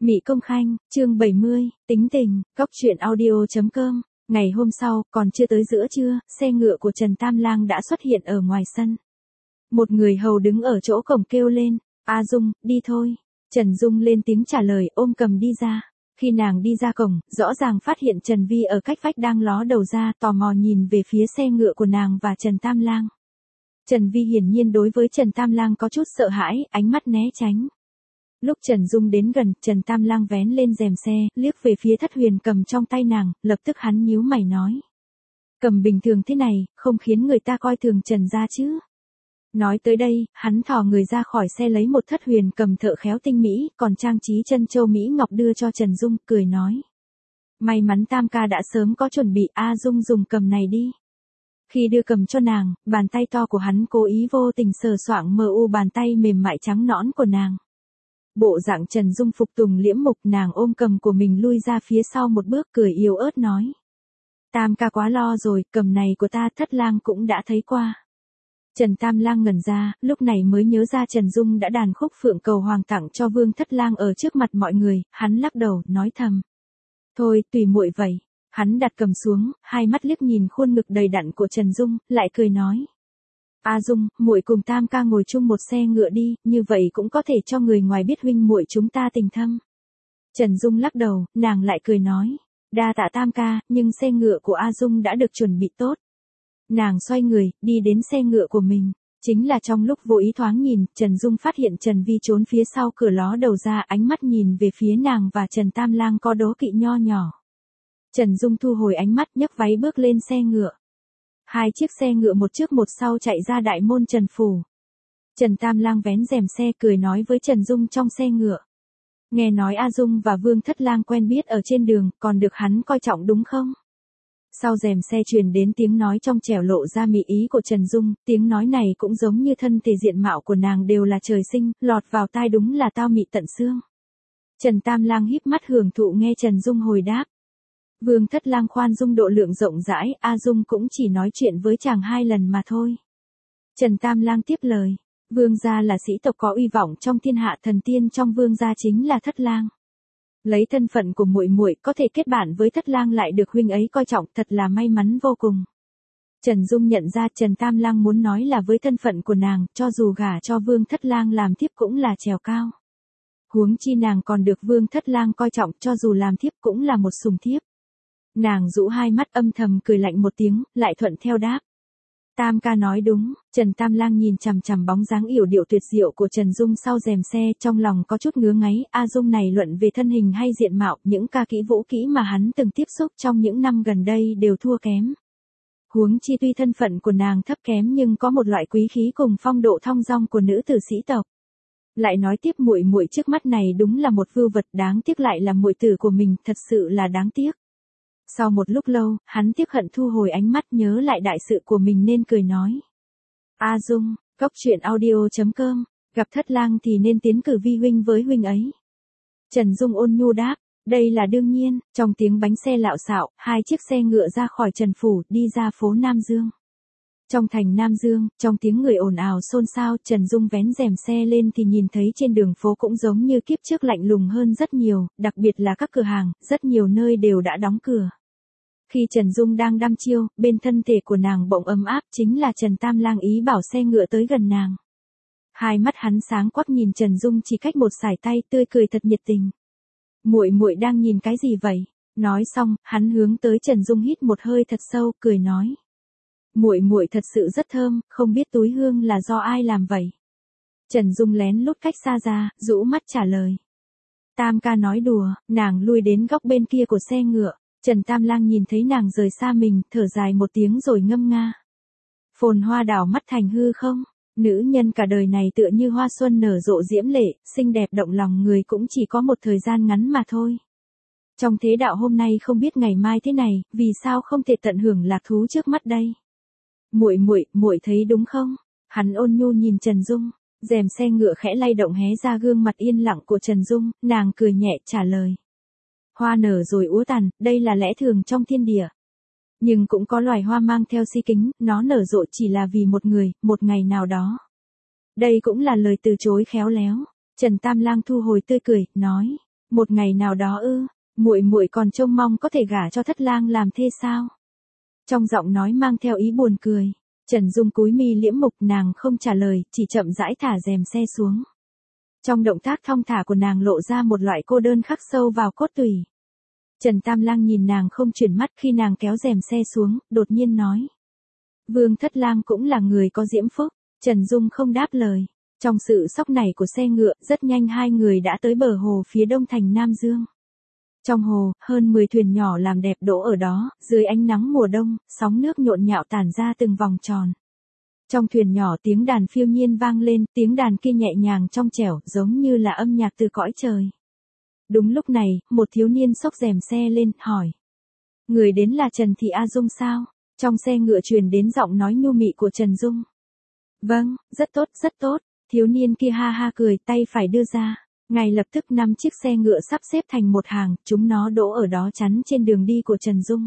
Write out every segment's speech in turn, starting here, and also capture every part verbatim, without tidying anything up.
Mị Công Khanh, chương bảy mươi, tính tình, góc truyện audio chấm com. Ngày hôm sau, còn chưa tới giữa trưa, xe ngựa của Trần Tam Lang đã xuất hiện ở ngoài sân. Một người hầu đứng ở chỗ cổng kêu lên, A Dung, đi thôi. Trần Dung lên tiếng trả lời, ôm cầm đi ra. Khi nàng đi ra cổng, rõ ràng phát hiện Trần Vi ở cách vách đang ló đầu ra, tò mò nhìn về phía xe ngựa của nàng và Trần Tam Lang. Trần Vi hiển nhiên đối với Trần Tam Lang có chút sợ hãi, ánh mắt né tránh. Lúc Trần Dung đến gần, Trần Tam Lang vén lên rèm xe, liếc về phía Thất Huyền cầm trong tay nàng, lập tức hắn nhíu mày nói. Cầm bình thường thế này, không khiến người ta coi thường Trần gia chứ. Nói tới đây, hắn thò người ra khỏi xe lấy một Thất Huyền cầm thợ khéo tinh mỹ, còn trang trí chân châu Mỹ Ngọc đưa cho Trần Dung, cười nói. May mắn Tam ca đã sớm có chuẩn bị, A Dung dùng cầm này đi. Khi đưa cầm cho nàng, bàn tay to của hắn cố ý vô tình sờ soạng mờ u bàn tay mềm mại trắng nõn của nàng. Bộ dạng Trần Dung phục tùng liễm mục, nàng ôm cầm của mình lui ra phía sau một bước, cười yếu ớt nói. Tam ca quá lo rồi, cầm này của ta Thất Lang cũng đã thấy qua. Trần Tam Lang ngẩn ra, lúc này mới nhớ ra Trần Dung đã đàn khúc Phượng Cầu Hoàng tặng cho Vương Thất Lang ở trước mặt mọi người, hắn lắc đầu, nói thầm. Thôi, tùy muội vậy. Hắn đặt cầm xuống, hai mắt liếc nhìn khuôn ngực đầy đặn của Trần Dung, lại cười nói. A Dung, muội cùng Tam ca ngồi chung một xe ngựa đi, như vậy cũng có thể cho người ngoài biết huynh muội chúng ta tình thâm. Trần Dung lắc đầu, nàng lại cười nói. Đa tạ Tam ca, nhưng xe ngựa của A Dung đã được chuẩn bị tốt. Nàng xoay người, đi đến xe ngựa của mình. Chính là trong lúc vô ý thoáng nhìn, Trần Dung phát hiện Trần Vi trốn phía sau cửa ló đầu ra, ánh mắt nhìn về phía nàng và Trần Tam Lang có đố kỵ nho nhỏ. Trần Dung thu hồi ánh mắt, nhấc váy bước lên xe ngựa. Hai chiếc xe ngựa một trước một sau chạy ra đại môn Trần phủ. Trần Tam Lang vén rèm xe cười nói với Trần Dung trong xe ngựa. Nghe nói A Dung và Vương Thất Lang quen biết ở trên đường, còn được hắn coi trọng đúng không? Sau rèm xe truyền đến tiếng nói trong trẻo lộ ra mị ý của Trần Dung, tiếng nói này cũng giống như thân thể diện mạo của nàng đều là trời sinh, lọt vào tai đúng là tao mị tận xương. Trần Tam Lang híp mắt hưởng thụ nghe Trần Dung hồi đáp. Vương Thất Lang khoan dung độ lượng rộng rãi, A Dung cũng chỉ nói chuyện với chàng hai lần mà thôi. Trần Tam Lang tiếp lời, Vương gia là sĩ tộc có uy vọng trong thiên hạ, thần tiên trong Vương gia chính là Thất Lang. Lấy thân phận của muội muội có thể kết bạn với Thất Lang lại được huynh ấy coi trọng, thật là may mắn vô cùng. Trần Dung nhận ra Trần Tam Lang muốn nói là với thân phận của nàng, cho dù gả cho Vương Thất Lang làm thiếp cũng là trèo cao. Huống chi nàng còn được Vương Thất Lang coi trọng, cho dù làm thiếp cũng là một sùng thiếp. Nàng rũ hai mắt âm thầm cười lạnh một tiếng, lại thuận theo đáp. Tam ca nói đúng. Trần Tam Lang nhìn chằm chằm bóng dáng yểu điệu tuyệt diệu của Trần Dung sau rèm xe, trong lòng có chút ngứa ngáy. A Dung này luận về thân hình hay diện mạo, những ca kỹ vũ kỹ mà hắn từng tiếp xúc trong những năm gần đây đều thua kém. Huống chi tuy thân phận của nàng thấp kém nhưng có một loại quý khí cùng phong độ thong dong của nữ tử sĩ tộc. Lại nói tiếp, muội muội trước mắt này đúng là một vưu vật, đáng tiếc lại là muội tử của mình, thật sự là đáng tiếc. Sau một lúc lâu, hắn tiếc hận thu hồi ánh mắt, nhớ lại đại sự của mình nên cười nói. A Dung, góc truyện audio chấm com, gặp Thất Lang thì nên tiến cử vi huynh với huynh ấy. Trần Dung ôn nhu đáp, đây là đương nhiên. Trong tiếng bánh xe lạo xạo, hai chiếc xe ngựa ra khỏi Trần phủ, đi ra phố Nam Dương. Trong thành Nam Dương, trong tiếng người ồn ào xôn xao, Trần Dung vén rèm xe lên thì nhìn thấy trên đường phố cũng giống như kiếp trước lạnh lùng hơn rất nhiều, đặc biệt là các cửa hàng, rất nhiều nơi đều đã đóng cửa. Khi Trần Dung đang đăm chiêu, bên thân thể của nàng bỗng ấm áp, chính là Trần Tam Lang ý bảo xe ngựa tới gần nàng. Hai mắt hắn sáng quắc nhìn Trần Dung chỉ cách một sải tay, tươi cười thật nhiệt tình. Muội muội đang nhìn cái gì vậy? Nói xong, hắn hướng tới Trần Dung hít một hơi thật sâu, cười nói. Muội muội thật sự rất thơm, không biết túi hương là do ai làm vậy? Trần Dung lén lút cách xa ra, rũ mắt trả lời. Tam ca nói đùa. Nàng lui đến góc bên kia của xe ngựa. Trần Tam Lang nhìn thấy nàng rời xa mình, thở dài một tiếng rồi ngâm nga. Phồn hoa đảo mắt thành hư không? Nữ nhân cả đời này tựa như hoa xuân nở rộ diễm lệ, xinh đẹp động lòng người cũng chỉ có một thời gian ngắn mà thôi. Trong thế đạo hôm nay không biết ngày mai thế này, vì sao không thể tận hưởng lạc thú trước mắt đây? Muội muội, muội thấy đúng không? Hắn ôn nhu nhìn Trần Dung, rèm xe ngựa khẽ lay động hé ra gương mặt yên lặng của Trần Dung, nàng cười nhẹ trả lời. Hoa nở rồi úa tàn, đây là lẽ thường trong thiên địa. Nhưng cũng có loài hoa mang theo si kính, nó nở rộ chỉ là vì một người, một ngày nào đó. Đây cũng là lời từ chối khéo léo. Trần Tam Lang thu hồi tươi cười, nói. Một ngày nào đó ư, muội muội còn trông mong có thể gả cho thất lang làm thê sao? Trong giọng nói mang theo ý buồn cười. Trần Dung cúi mi liễm mục, nàng không trả lời, chỉ chậm rãi thả rèm xe xuống. Trong động tác thong thả của nàng lộ ra một loại cô đơn khắc sâu vào cốt tủy. Trần Tam Lang nhìn nàng không chuyển mắt khi nàng kéo rèm xe xuống, đột nhiên nói. Vương Thất Lang cũng là người có diễm phúc. Trần Dung không đáp lời. Trong sự sóc nảy của xe ngựa, rất nhanh hai người đã tới bờ hồ phía đông thành Nam Dương. Trong hồ, hơn mười thuyền nhỏ làm đẹp đỗ ở đó, dưới ánh nắng mùa đông, sóng nước nhộn nhạo tản ra từng vòng tròn. Trong thuyền nhỏ tiếng đàn phiêu nhiên vang lên, tiếng đàn kia nhẹ nhàng trong trẻo, giống như là âm nhạc từ cõi trời. Đúng lúc này, một thiếu niên xốc rèm xe lên, hỏi. Người đến là Trần Thị A Dung sao? Trong xe ngựa truyền đến giọng nói nhu mị của Trần Dung. Vâng, rất tốt, rất tốt. Thiếu niên kia ha ha cười, tay phải đưa ra. Ngay lập tức năm chiếc xe ngựa sắp xếp thành một hàng, chúng nó đỗ ở đó chắn trên đường đi của Trần Dung.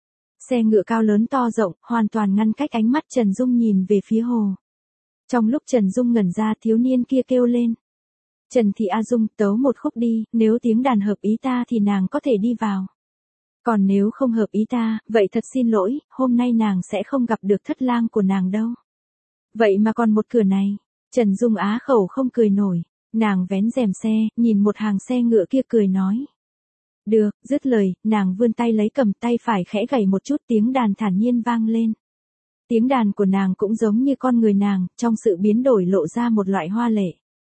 Xe ngựa cao lớn to rộng, hoàn toàn ngăn cách ánh mắt Trần Dung nhìn về phía hồ. Trong lúc Trần Dung ngẩn ra, thiếu niên kia kêu lên. Trần Thị A Dung, tấu một khúc đi, nếu tiếng đàn hợp ý ta thì nàng có thể đi vào. Còn nếu không hợp ý ta, vậy thật xin lỗi, hôm nay nàng sẽ không gặp được thất lang của nàng đâu. Vậy mà còn một cửa này. Trần Dung á khẩu không cười nổi. Nàng vén rèm xe, nhìn một hàng xe ngựa kia cười nói. Được, dứt lời, nàng vươn tay lấy cầm, tay phải khẽ gảy một chút, tiếng đàn thản nhiên vang lên. Tiếng đàn của nàng cũng giống như con người nàng, trong sự biến đổi lộ ra một loại hoa lệ.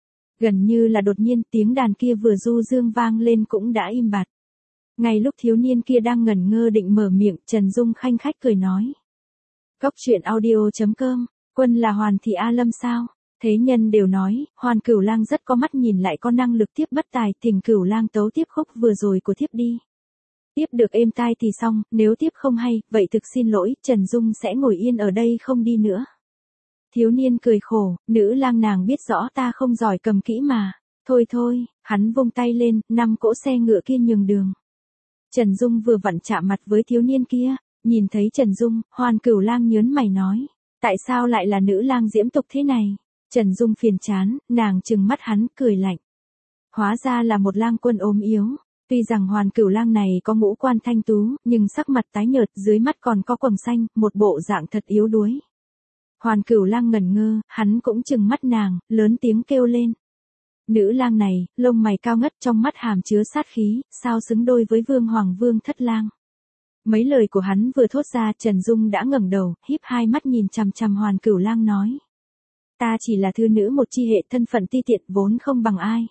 Gần như là đột nhiên, tiếng đàn kia vừa du dương vang lên cũng đã im bặt. Ngay lúc thiếu niên kia đang ngẩn ngơ định mở miệng, Trần Dung khanh khách cười nói. Cốc truyện audio chấm com, quân là Hoàn Thị A Lâm sao? Thế nhân đều nói, Hoàn Cửu Lang rất có mắt nhìn lại có năng lực tiếp bất tài, Thỉnh Cửu Lang tấu tiếp khúc vừa rồi của thiếp đi. Tiếp được êm tai thì xong, nếu tiếp không hay, vậy thực xin lỗi, Trần Dung sẽ ngồi yên ở đây không đi nữa. Thiếu niên cười khổ, nữ lang nàng biết rõ ta không giỏi cầm kỹ mà. Thôi thôi, hắn vung tay lên, năm cỗ xe ngựa kia nhường đường. Trần Dung vừa vặn chạm mặt với thiếu niên kia, nhìn thấy Trần Dung, Hoàn Cửu Lang nhớn mày nói. Tại sao lại là nữ lang diễm tục thế này? Trần Dung phiền chán, nàng trừng mắt hắn, cười lạnh. Hóa ra là một lang quân ốm yếu. Tuy rằng Hoàn Cửu Lang này có ngũ quan thanh tú, nhưng sắc mặt tái nhợt, dưới mắt còn có quầng xanh, một bộ dạng thật yếu đuối. Hoàn Cửu Lang ngẩn ngơ, hắn cũng trừng mắt nàng, lớn tiếng kêu lên. Nữ lang này, lông mày cao ngất, trong mắt hàm chứa sát khí, sao xứng đôi với Vương Hoàng Vương Thất Lang. Mấy lời của hắn vừa thốt ra, Trần Dung đã ngẩng đầu, híp hai mắt nhìn chằm chằm Hoàn Cửu Lang nói. Ta chỉ là thư nữ một chi hệ, thân phận ti tiện, vốn không bằng ai.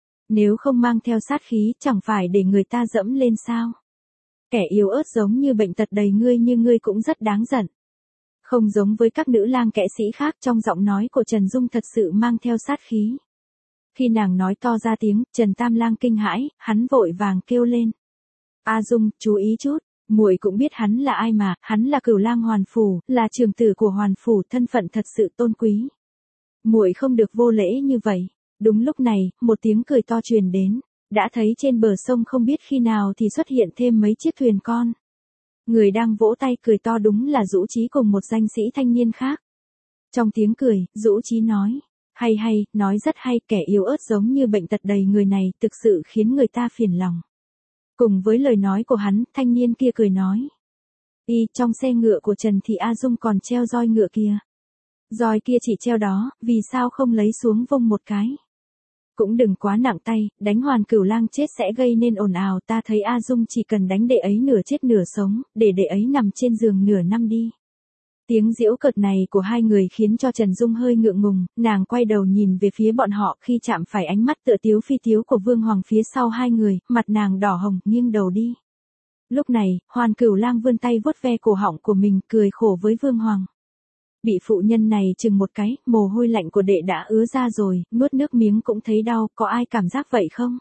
Nếu không mang theo sát khí, chẳng phải để người ta dẫm lên sao? Kẻ yếu ớt giống như bệnh tật đầy ngươi như ngươi cũng rất đáng giận. Không giống với các nữ lang kẻ sĩ khác, trong giọng nói của Trần Dung thật sự mang theo sát khí. Khi nàng nói to ra tiếng, Trần Tam Lang kinh hãi, hắn vội vàng kêu lên. A Dung, chú ý chút, muội cũng biết hắn là ai mà, hắn là Cửu Lang Hoàn Phủ, là trưởng tử của Hoàn Phủ, thân phận thật sự tôn quý. Muội không được vô lễ như vậy. Đúng lúc này, một tiếng cười to truyền đến, đã thấy trên bờ sông không biết khi nào thì xuất hiện thêm mấy chiếc thuyền con. Người đang vỗ tay cười to đúng là Dũ Chí cùng một danh sĩ thanh niên khác. Trong tiếng cười, Dũ Chí nói, hay hay, nói rất hay, kẻ yếu ớt giống như bệnh tật đầy người này, thực sự khiến người ta phiền lòng. Cùng với lời nói của hắn, thanh niên kia cười nói. Y, trong xe ngựa của Trần Thị A Dung còn treo roi ngựa kia. Roi kia chỉ treo đó, vì sao không lấy xuống vung một cái? Cũng đừng quá nặng tay, đánh Hoàn Cửu Lang chết sẽ gây nên ồn ào, ta thấy A Dung chỉ cần đánh đệ ấy nửa chết nửa sống, để đệ ấy nằm trên giường nửa năm đi. Tiếng giễu cợt này của hai người khiến cho Trần Dung hơi ngượng ngùng, nàng quay đầu nhìn về phía bọn họ khi chạm phải ánh mắt tựa tiếu phi tiếu của Vương Hoàng phía sau hai người, mặt nàng đỏ hồng, nghiêng đầu đi. Lúc này, Hoàn Cửu Lang vươn tay vuốt ve cổ họng của mình, cười khổ với Vương Hoàng. Bị phụ nhân này chừng một cái, mồ hôi lạnh của đệ đã ứa ra rồi, nuốt nước miếng cũng thấy đau, có ai cảm giác vậy không?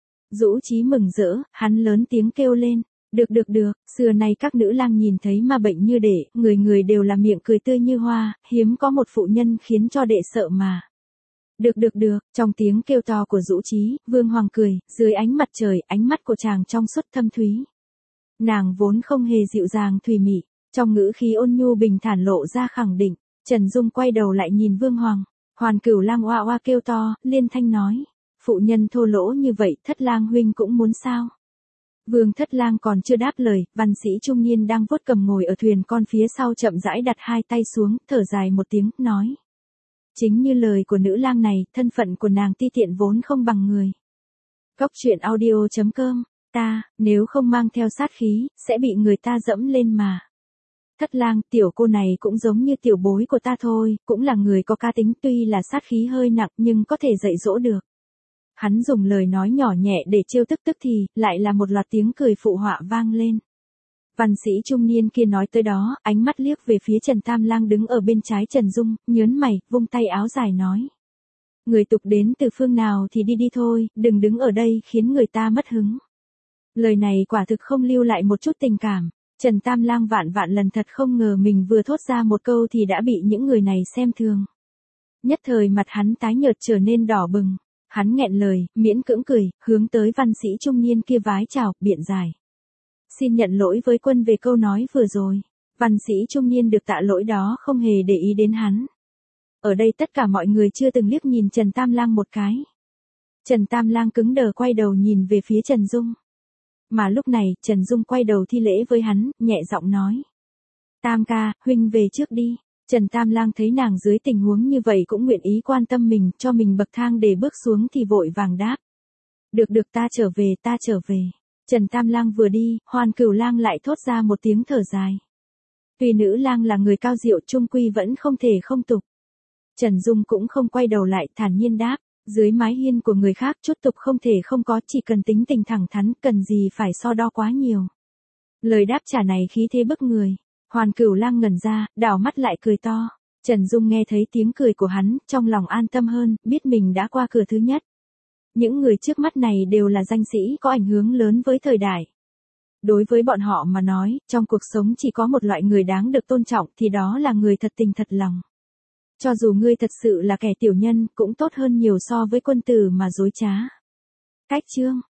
Dũ Chí mừng rỡ, hắn lớn tiếng kêu lên, được được được, xưa nay các nữ lang nhìn thấy ma bệnh như đệ, người người đều là miệng cười tươi như hoa, hiếm có một phụ nhân khiến cho đệ sợ mà. Được được được, trong tiếng kêu to của Dũ Chí, Vương Hoàng cười, dưới ánh mặt trời, ánh mắt của chàng trong suốt thâm thúy. Nàng vốn không hề dịu dàng thùy mị. Trong ngữ khí ôn nhu bình thản lộ ra khẳng định, Trần Dung quay đầu lại nhìn Vương Hoàng, Hoàn Cửu Lang oa oa kêu to, liên thanh nói, Phụ nhân thô lỗ như vậy, Thất Lang huynh cũng muốn sao? Vương Thất Lang còn chưa đáp lời, văn sĩ trung niên đang vuốt cầm ngồi ở thuyền con phía sau chậm rãi đặt hai tay xuống, thở dài một tiếng, nói. Chính như lời của nữ lang này, thân phận của nàng ti tiện vốn không bằng người. Góc truyện audio chấm com, ta, nếu không mang theo sát khí, sẽ bị người ta dẫm lên mà. Thất Lang, tiểu cô này cũng giống như tiểu bối của ta thôi, cũng là người có cá tính, tuy là sát khí hơi nặng nhưng có thể dạy dỗ được. Hắn dùng lời nói nhỏ nhẹ để trêu tức tức thì, lại là một loạt tiếng cười phụ họa vang lên. Văn sĩ trung niên kia nói tới đó, ánh mắt liếc về phía Trần Tam Lang đứng ở bên trái Trần Dung, nhớn mày, vung tay áo dài nói. Người tục đến từ phương nào thì đi đi thôi, đừng đứng ở đây khiến người ta mất hứng. Lời này quả thực không lưu lại một chút tình cảm. Trần Tam Lang vạn vạn lần thật không ngờ mình vừa thốt ra một câu thì đã bị những người này xem thường. Nhất thời mặt hắn tái nhợt trở nên đỏ bừng. Hắn nghẹn lời, miễn cưỡng cười, hướng tới văn sĩ trung niên kia vái chào, biện giải. Xin nhận lỗi với quân về câu nói vừa rồi. Văn sĩ trung niên được tạ lỗi đó không hề để ý đến hắn. Ở đây tất cả mọi người chưa từng liếc nhìn Trần Tam Lang một cái. Trần Tam Lang cứng đờ quay đầu nhìn về phía Trần Dung. Mà lúc này, Trần Dung quay đầu thi lễ với hắn, nhẹ giọng nói. Tam ca, huynh về trước đi. Trần Tam Lang thấy nàng dưới tình huống như vậy cũng nguyện ý quan tâm mình, cho mình bậc thang để bước xuống thì vội vàng đáp. Được được, ta trở về, ta trở về. Trần Tam Lang vừa đi, Hoàn Cửu Lang lại thốt ra một tiếng thở dài. Tuy nữ lang là người cao diệu, chung quy vẫn không thể không tục. Trần Dung cũng không quay đầu lại, thản nhiên đáp. Dưới mái hiên của người khác chút tục không thể không có, chỉ cần tính tình thẳng thắn, cần gì phải so đo quá nhiều. Lời đáp trả này khí thế bức người. Hoàn Cửu Lang ngẩn ra, đảo mắt lại cười to. Trần Dung nghe thấy tiếng cười của hắn, trong lòng an tâm hơn, biết mình đã qua cửa thứ nhất. Những người trước mắt này đều là danh sĩ có ảnh hưởng lớn với thời đại. Đối với bọn họ mà nói, trong cuộc sống chỉ có một loại người đáng được tôn trọng thì đó là người thật tình thật lòng. Cho dù ngươi thật sự là kẻ tiểu nhân, cũng tốt hơn nhiều so với quân tử mà dối trá. Cách chương